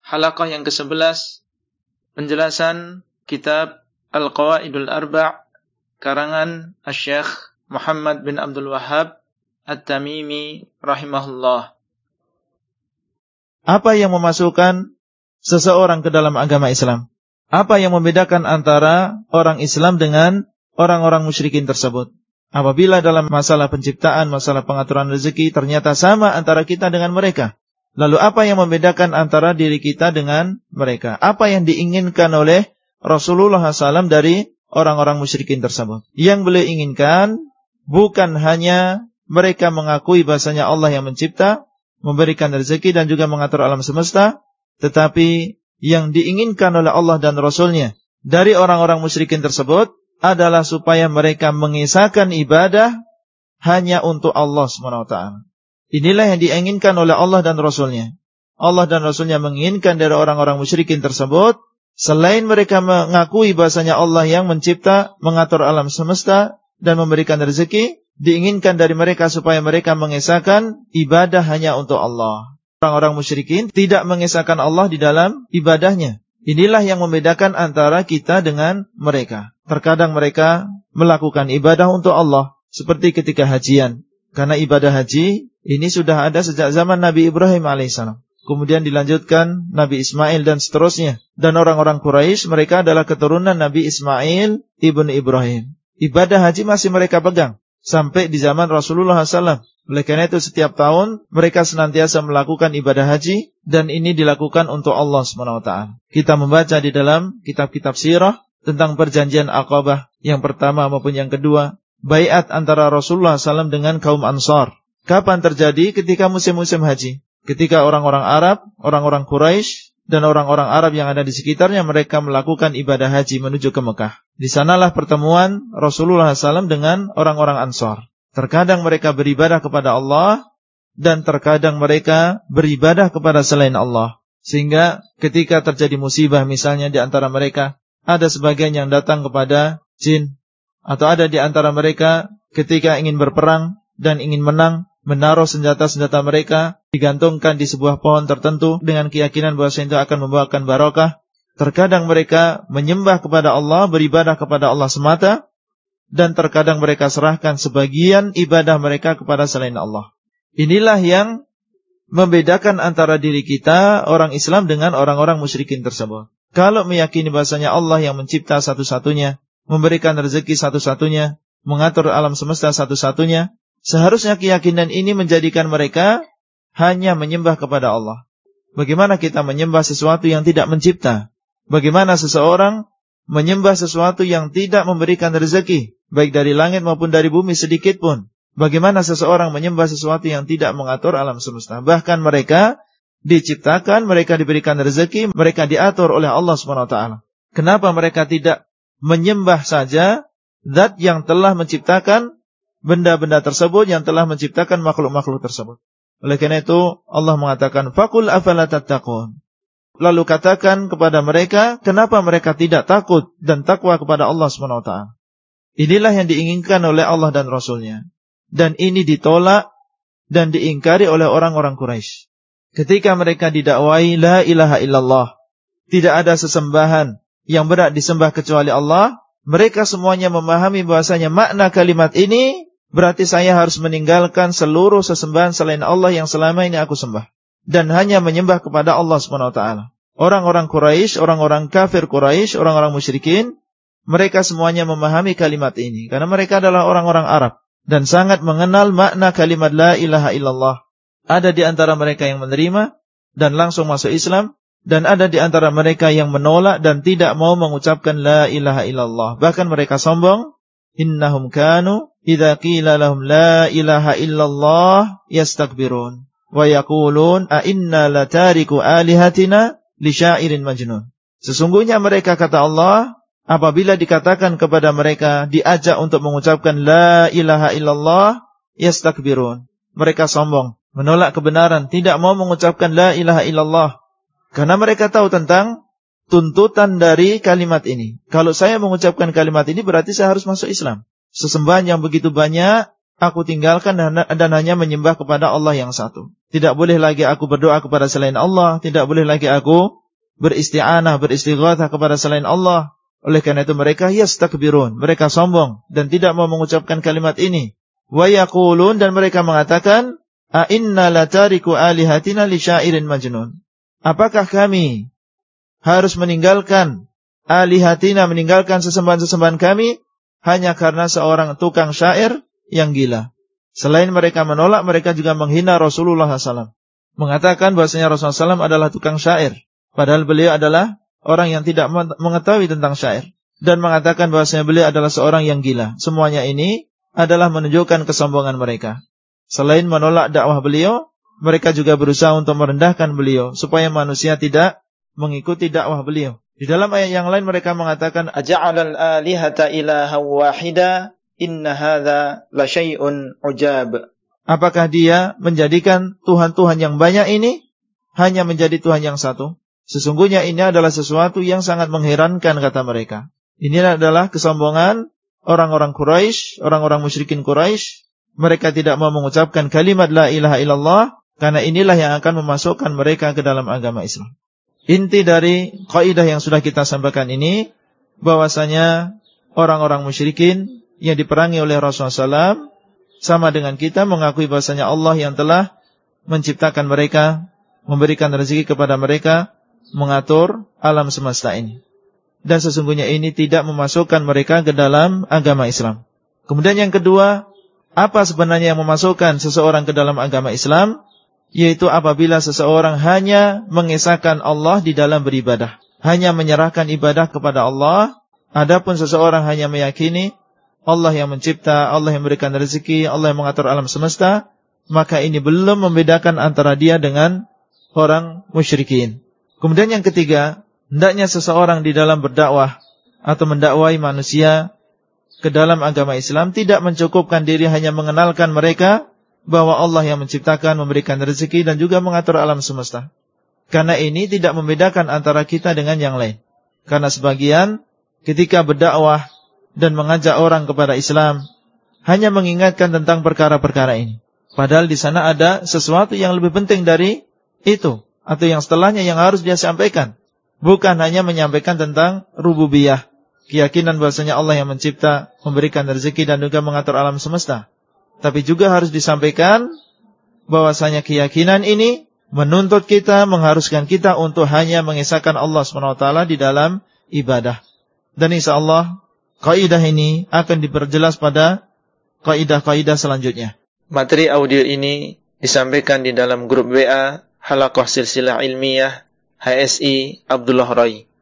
halaqah yang ke-11 penjelasan kitab Al-Qawaidul Arba' karangan Asy-Syaikh Muhammad bin Abdul Wahhab At-Tamimi rahimahullah. Apa yang memasukkan seseorang ke dalam agama Islam? Apa yang membedakan antara orang Islam dengan orang-orang musyrikin tersebut? Apabila dalam masalah penciptaan, masalah pengaturan rezeki ternyata sama antara kita dengan mereka, lalu apa yang membedakan antara diri kita dengan mereka? Apa yang diinginkan oleh Rasulullah SAW dari orang-orang musyrikin tersebut? Yang beliau inginkan bukan hanya mereka mengakui bahasanya Allah yang mencipta, memberikan rezeki dan juga mengatur alam semesta, tetapi yang diinginkan oleh Allah dan Rasulnya dari orang-orang musyrikin tersebut adalah supaya mereka mengisahkan ibadah hanya untuk Allah SWT. Inilah yang diinginkan oleh Allah dan Rasulnya. Allah dan Rasulnya menginginkan dari orang-orang musyrikin tersebut, selain mereka mengakui bahasanya Allah yang mencipta, mengatur alam semesta dan memberikan rezeki, diinginkan dari mereka supaya mereka mengisahkan ibadah hanya untuk Allah. Orang-orang musyrikin tidak mengisahkan Allah di dalam ibadahnya. Inilah yang membedakan antara kita dengan mereka. Terkadang mereka melakukan ibadah untuk Allah, seperti ketika hajian. Karena ibadah haji ini sudah ada sejak zaman Nabi Ibrahim alaihissalam. Kemudian dilanjutkan Nabi Ismail dan seterusnya. Dan orang-orang Quraisy, mereka adalah keturunan Nabi Ismail ibn Ibrahim. Ibadah haji masih mereka pegang sampai di zaman Rasulullah SAW. Oleh karena itu setiap tahun mereka senantiasa melakukan ibadah haji, dan ini dilakukan untuk Allah SWT. Kita membaca di dalam kitab-kitab sirah tentang perjanjian Aqabah yang pertama maupun yang kedua, baiat antara Rasulullah SAW dengan kaum Ansar. Kapan terjadi? Ketika musim-musim haji. Ketika orang-orang Arab, orang-orang Quraisy dan orang-orang Arab yang ada di sekitarnya, mereka melakukan ibadah haji menuju ke Mekah. Di sanalah pertemuan Rasulullah SAW dengan orang-orang Ansar. Terkadang mereka beribadah kepada Allah, dan terkadang mereka beribadah kepada selain Allah. Sehingga ketika terjadi musibah misalnya di antara mereka, ada sebagian yang datang kepada jin. Atau ada di antara mereka ketika ingin berperang dan ingin menang, menaruh senjata-senjata mereka digantungkan di sebuah pohon tertentu dengan keyakinan bahwa itu akan membawakan barokah. Terkadang mereka menyembah kepada Allah, beribadah kepada Allah semata, dan terkadang mereka serahkan sebagian ibadah mereka kepada selain Allah. Inilah yang membedakan antara diri kita, orang Islam, dengan orang-orang musyrikin tersebut. Kalau meyakini bahasanya Allah yang mencipta satu-satunya, memberikan rezeki satu-satunya, mengatur alam semesta satu-satunya, seharusnya keyakinan ini menjadikan mereka hanya menyembah kepada Allah. Bagaimana kita menyembah sesuatu yang tidak mencipta? Bagaimana seseorang menyembah sesuatu yang tidak memberikan rezeki, baik dari langit maupun dari bumi sedikit pun? Bagaimana seseorang menyembah sesuatu yang tidak mengatur alam semesta? Bahkan mereka diciptakan, mereka diberikan rezeki, mereka diatur oleh Allah SWT. Kenapa mereka tidak menyembah saja zat yang telah menciptakan benda-benda tersebut, yang telah menciptakan makhluk-makhluk tersebut? Oleh karena itu Allah mengatakan, faqul afala tattaqun. Lalu katakan kepada mereka, kenapa mereka tidak takut dan takwa kepada Allah SWT? Inilah yang diinginkan oleh Allah dan Rasulnya. Dan ini ditolak dan diingkari oleh orang-orang Quraisy. Ketika mereka didakwai la ilaha illallah, tidak ada sesembahan yang berhak disembah kecuali Allah, mereka semuanya memahami bahwasanya makna kalimat ini berarti saya harus meninggalkan seluruh sesembahan selain Allah yang selama ini aku sembah, dan hanya menyembah kepada Allah SWT. Orang-orang Quraisy, orang-orang kafir Quraisy, orang-orang musyrikin, mereka semuanya memahami kalimat ini karena mereka adalah orang-orang Arab dan sangat mengenal makna kalimat la ilaha illallah. Ada di antara mereka yang menerima dan langsung masuk Islam, dan ada di antara mereka yang menolak dan tidak mau mengucapkan la ilaha illallah. Bahkan mereka sombong, innahum kanu idza qila lahum la ilaha illallah yastakbirun wa yaqulun a inna latariku alihatina li syairin majnun. Sesungguhnya mereka, kata Allah, apabila dikatakan kepada mereka, diajak untuk mengucapkan la ilaha illallah, yastakbirun. Mereka sombong, menolak kebenaran, tidak mau mengucapkan la ilaha illallah. Karena mereka tahu tentang tuntutan dari kalimat ini. Kalau saya mengucapkan kalimat ini berarti saya harus masuk Islam. Sesembahan yang begitu banyak aku tinggalkan dan hanya menyembah kepada Allah yang satu. Tidak boleh lagi aku berdoa kepada selain Allah, tidak boleh lagi aku beristi'anah, beristighatsah kepada selain Allah. Oleh karena itu mereka yastakbirun, mereka sombong dan tidak mau mengucapkan kalimat ini. Wa yaqulun, dan mereka mengatakan, a inna latariku alihatina li syairin majnun. Apakah kami harus meninggalkan alihatina, meninggalkan sesembahan-sesembahan kami hanya karena seorang tukang syair yang gila? Selain mereka menolak, mereka juga menghina Rasulullah SAW, mengatakan bahwasanya Rasulullah SAW adalah tukang syair, padahal beliau adalah orang yang tidak mengetahui tentang syair, dan mengatakan bahwasanya beliau adalah seorang yang gila. Semuanya ini adalah menunjukkan kesombongan mereka. Selain menolak dakwah beliau, mereka juga berusaha untuk merendahkan beliau supaya manusia tidak mengikuti dakwah beliau. Di dalam ayat yang lain mereka mengatakan, aja'alal alihata ilaha wahida inna hadza la syai'un ujab. Apakah dia menjadikan Tuhan-Tuhan yang banyak ini hanya menjadi Tuhan yang satu? Sesungguhnya ini adalah sesuatu yang sangat mengherankan, kata mereka. Ini adalah kesombongan orang-orang Quraisy, orang-orang musyrikin Quraisy. Mereka tidak mau mengucapkan kalimat la ilaha illallah, karena inilah yang akan memasukkan mereka ke dalam agama Islam. Inti dari kaidah yang sudah kita sampaikan ini, bahwasanya orang-orang musyrikin yang diperangi oleh Rasulullah SAW sama dengan kita mengakui bahwasanya Allah yang telah menciptakan mereka, memberikan rezeki kepada mereka, mengatur alam semesta ini. Dan sesungguhnya ini tidak memasukkan mereka ke dalam agama Islam. Kemudian yang kedua, apa sebenarnya yang memasukkan seseorang ke dalam agama Islam? Yaitu apabila seseorang hanya mengesahkan Allah di dalam beribadah, hanya menyerahkan ibadah kepada Allah. Adapun seseorang hanya meyakini Allah yang mencipta, Allah yang memberikan rezeki, Allah yang mengatur alam semesta, maka ini belum membedakan antara dia dengan orang musyrikin. Kemudian yang ketiga, hendaknya seseorang di dalam berdakwah atau mendakwai manusia ke dalam agama Islam tidak mencukupkan diri hanya mengenalkan mereka bahwa Allah yang menciptakan, memberikan rezeki dan juga mengatur alam semesta. Karena ini tidak membedakan antara kita dengan yang lain. Karena sebagian ketika berdakwah dan mengajak orang kepada Islam hanya mengingatkan tentang perkara-perkara ini, padahal di sana ada sesuatu yang lebih penting dari itu, atau yang setelahnya yang harus dia sampaikan. Bukan hanya menyampaikan tentang rububiyah, keyakinan bahwasanya Allah yang mencipta, memberikan rezeki dan juga mengatur alam semesta. Tapi juga harus disampaikan bahwasanya keyakinan ini menuntut kita, mengharuskan kita untuk hanya mengesahkan Allah SWT di dalam ibadah. Dan insyaallah kaidah ini akan diperjelas pada kaidah-kaidah selanjutnya. Materi audio ini disampaikan di dalam grup WA Halaqah Silsilah Ilmiah HSI Abdullah Rai.